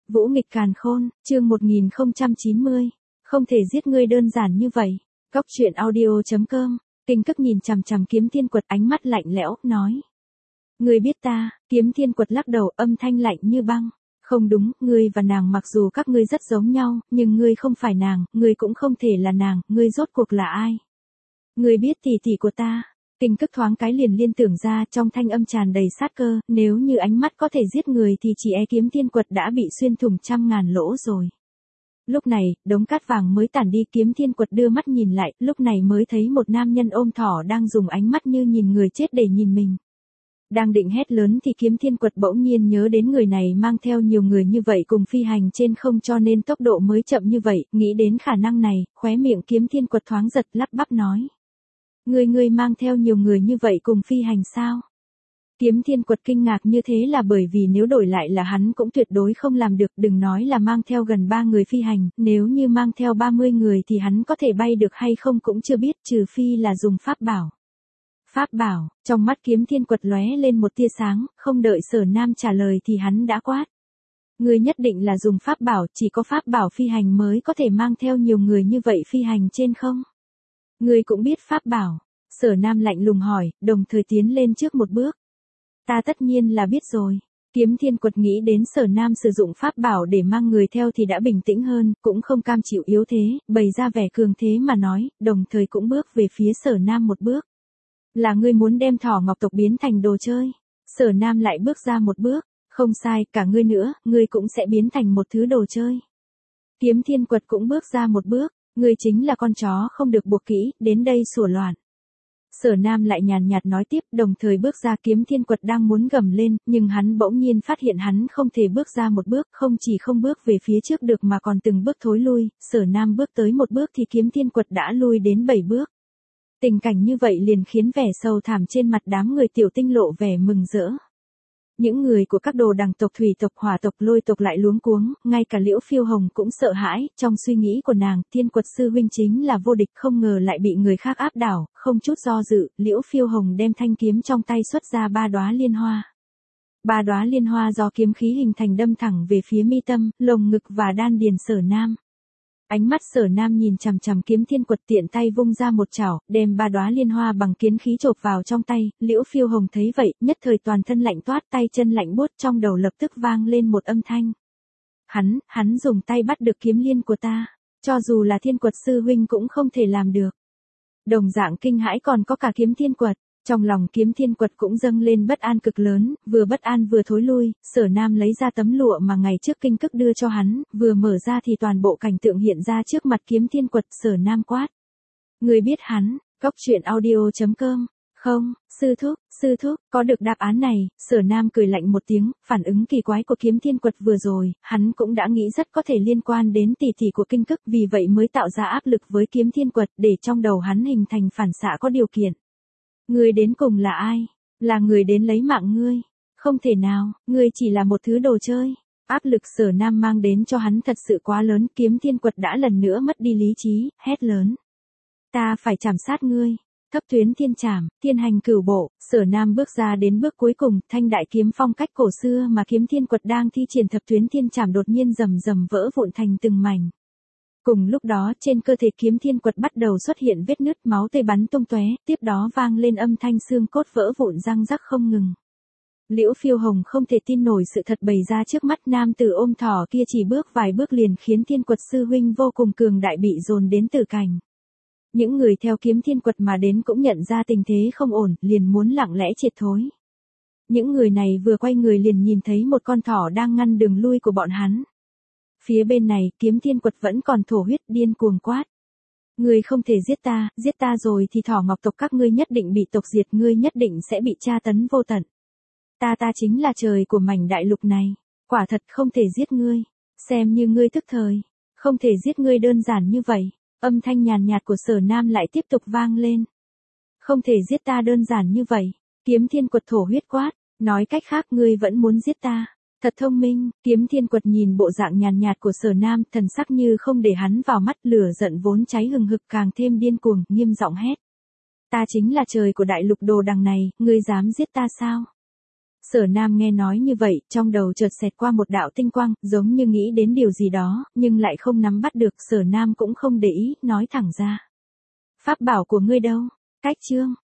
Vũ nghịch càn khôn, chương 1090. Không thể giết ngươi đơn giản như vậy. Góc truyện audio.com. Kinh Cức nhìn chằm chằm Kiếm Thiên Quật, ánh mắt lạnh lẽo, nói. Ngươi biết ta? Kiếm Thiên Quật lắc đầu, âm thanh lạnh như băng. Không đúng, ngươi và nàng mặc dù các ngươi rất giống nhau, nhưng ngươi không phải nàng, ngươi cũng không thể là nàng, ngươi rốt cuộc là ai? Ngươi biết tỷ tỷ của ta? Kinh Cức thoáng cái liền liên tưởng ra, trong thanh âm tràn đầy sát cơ, nếu như ánh mắt có thể giết người thì chỉ e Kiếm Thiên Quật đã bị xuyên thủng trăm ngàn lỗ rồi. Lúc này, đống cát vàng mới tản đi, Kiếm Thiên Quật đưa mắt nhìn lại, lúc này mới thấy một nam nhân ôm thỏ đang dùng ánh mắt như nhìn người chết để nhìn mình. Đang định hét lớn thì Kiếm Thiên Quật bỗng nhiên nhớ đến người này mang theo nhiều người như vậy cùng phi hành trên không, cho nên tốc độ mới chậm như vậy, nghĩ đến khả năng này, khóe miệng Kiếm Thiên Quật thoáng giật, lắp bắp nói. Ngươi mang theo nhiều người như vậy cùng phi hành sao? Kiếm Thiên Quật kinh ngạc như thế là bởi vì nếu đổi lại là hắn cũng tuyệt đối không làm được, đừng nói là mang theo gần 3 người phi hành, nếu như mang theo 30 người thì hắn có thể bay được hay không cũng chưa biết, trừ phi là dùng pháp bảo. Pháp bảo, trong mắt Kiếm Thiên Quật lóe lên một tia sáng, không đợi Sở Nam trả lời thì hắn đã quát. Ngươi nhất định là dùng pháp bảo, chỉ có pháp bảo phi hành mới có thể mang theo nhiều người như vậy phi hành trên không? Ngươi cũng biết pháp bảo? Sở Nam lạnh lùng hỏi, đồng thời tiến lên trước một bước. Ta tất nhiên là biết rồi. Kiếm Thiên Quật nghĩ đến Sở Nam sử dụng pháp bảo để mang người theo thì đã bình tĩnh hơn, cũng không cam chịu yếu thế, bày ra vẻ cường thế mà nói, đồng thời cũng bước về phía Sở Nam một bước. Là ngươi muốn đem Thỏ Ngọc tộc biến thành đồ chơi? Sở Nam lại bước ra một bước, không sai, cả ngươi nữa, ngươi cũng sẽ biến thành một thứ đồ chơi. Kiếm Thiên Quật cũng bước ra một bước, ngươi chính là con chó không được buộc kỹ, đến đây sủa loạn. Sở Nam lại nhàn nhạt nói tiếp, đồng thời bước ra. Kiếm Thiên Quật đang muốn gầm lên, nhưng hắn bỗng nhiên phát hiện hắn không thể bước ra một bước, không chỉ không bước về phía trước được mà còn từng bước thối lui. Sở Nam bước tới một bước thì Kiếm Thiên Quật đã lui đến 7 bước. Tình cảnh như vậy liền khiến vẻ sầu thảm trên mặt đám người Tiểu Tinh lộ vẻ mừng rỡ. Những người của các đồ đằng tộc, thủy tộc, hỏa tộc, lôi tộc lại luống cuống, ngay cả Liễu Phiêu Hồng cũng sợ hãi, trong suy nghĩ của nàng, Thiên Quật sư huynh chính là vô địch, không ngờ lại bị người khác áp đảo, không chút do dự, Liễu Phiêu Hồng đem thanh kiếm trong tay xuất ra 3 đóa liên hoa. 3 đóa liên hoa do kiếm khí hình thành đâm thẳng về phía mi tâm, lồng ngực và đan điền Sở Nam. Ánh mắt Sở Nam nhìn chằm chằm Kiếm Thiên Quật, tiện tay vung ra một chảo, đem 3 đóa liên hoa bằng kiếm khí chộp vào trong tay. Liễu Phiêu Hồng thấy vậy, nhất thời toàn thân lạnh toát, tay chân lạnh buốt, trong đầu lập tức vang lên một âm thanh. Hắn dùng tay bắt được kiếm liên của ta, cho dù là Thiên Quật sư huynh cũng không thể làm được. Đồng dạng kinh hãi còn có cả Kiếm Thiên Quật. Trong lòng Kiếm Thiên Quật cũng dâng lên bất an cực lớn, vừa bất an vừa thối lui. Sở Nam lấy ra tấm lụa mà ngày trước Kinh Cức đưa cho hắn, vừa mở ra thì toàn bộ cảnh tượng hiện ra trước mặt Kiếm Thiên Quật. Sở Nam quát. Người biết hắn? Góc truyện audio.com. Không, sư thúc, có được đáp án này. Sở Nam cười lạnh một tiếng, phản ứng kỳ quái của Kiếm Thiên Quật vừa rồi, hắn cũng đã nghĩ rất có thể liên quan đến tỷ tỷ của Kinh Cức, vì vậy mới tạo ra áp lực với Kiếm Thiên Quật, để trong đầu hắn hình thành phản xạ có điều kiện. Ngươi đến cùng là ai? Là người đến lấy mạng ngươi? Không thể nào, ngươi chỉ là một thứ đồ chơi. Áp lực Sở Nam mang đến cho hắn thật sự quá lớn, Kiếm Thiên Quật đã lần nữa mất đi lý trí, hét lớn. Ta phải chảm sát ngươi. Thấp Tuyến Thiên Trảm, Thiên Hành Cửu Bộ. Sở Nam bước ra đến bước cuối cùng, thanh đại kiếm phong cách cổ xưa mà Kiếm Thiên Quật đang thi triển Thập Tuyến Thiên Trảm đột nhiên rầm rầm vỡ vụn thành từng mảnh. Cùng lúc đó, trên cơ thể Kiếm Thiên Quật bắt đầu xuất hiện vết nứt, máu tươi bắn tung tóe, tiếp đó vang lên âm thanh xương cốt vỡ vụn răng rắc không ngừng. Liễu Phiêu Hồng không thể tin nổi sự thật bày ra trước mắt, nam tử ôm thỏ kia chỉ bước vài bước liền khiến Thiên Quật sư huynh vô cùng cường đại bị dồn đến tử cảnh. Những người theo Kiếm Thiên Quật mà đến cũng nhận ra tình thế không ổn, liền muốn lặng lẽ triệt thối. Những người này vừa quay người liền nhìn thấy một con thỏ đang ngăn đường lui của bọn hắn. Phía bên này, Kiếm Thiên Quật vẫn còn thổ huyết, điên cuồng quát. Ngươi không thể giết ta rồi thì Thỏ Ngọc tộc các ngươi nhất định bị tộc diệt, ngươi nhất định sẽ bị tra tấn vô tận. Ta chính là trời của mảnh đại lục này, quả thật không thể giết ngươi, xem như ngươi thức thời, không thể giết ngươi đơn giản như vậy. Âm thanh nhàn nhạt của Sở Nam lại tiếp tục vang lên. Không thể giết ta đơn giản như vậy. Kiếm Thiên Quật thổ huyết quát, nói cách khác ngươi vẫn muốn giết ta. Thật thông minh. Kiếm Thiên Quật nhìn bộ dạng nhàn nhạt của Sở Nam, thần sắc như không để hắn vào mắt, lửa giận vốn cháy hừng hực càng thêm điên cuồng, nghiêm giọng hét. Ta chính là trời của đại lục đồ đằng này, ngươi dám giết ta sao? Sở Nam nghe nói như vậy, trong đầu chợt xẹt qua một đạo tinh quang, giống như nghĩ đến điều gì đó, nhưng lại không nắm bắt được, Sở Nam cũng không để ý, nói thẳng ra. Pháp bảo của ngươi đâu? Cách chương.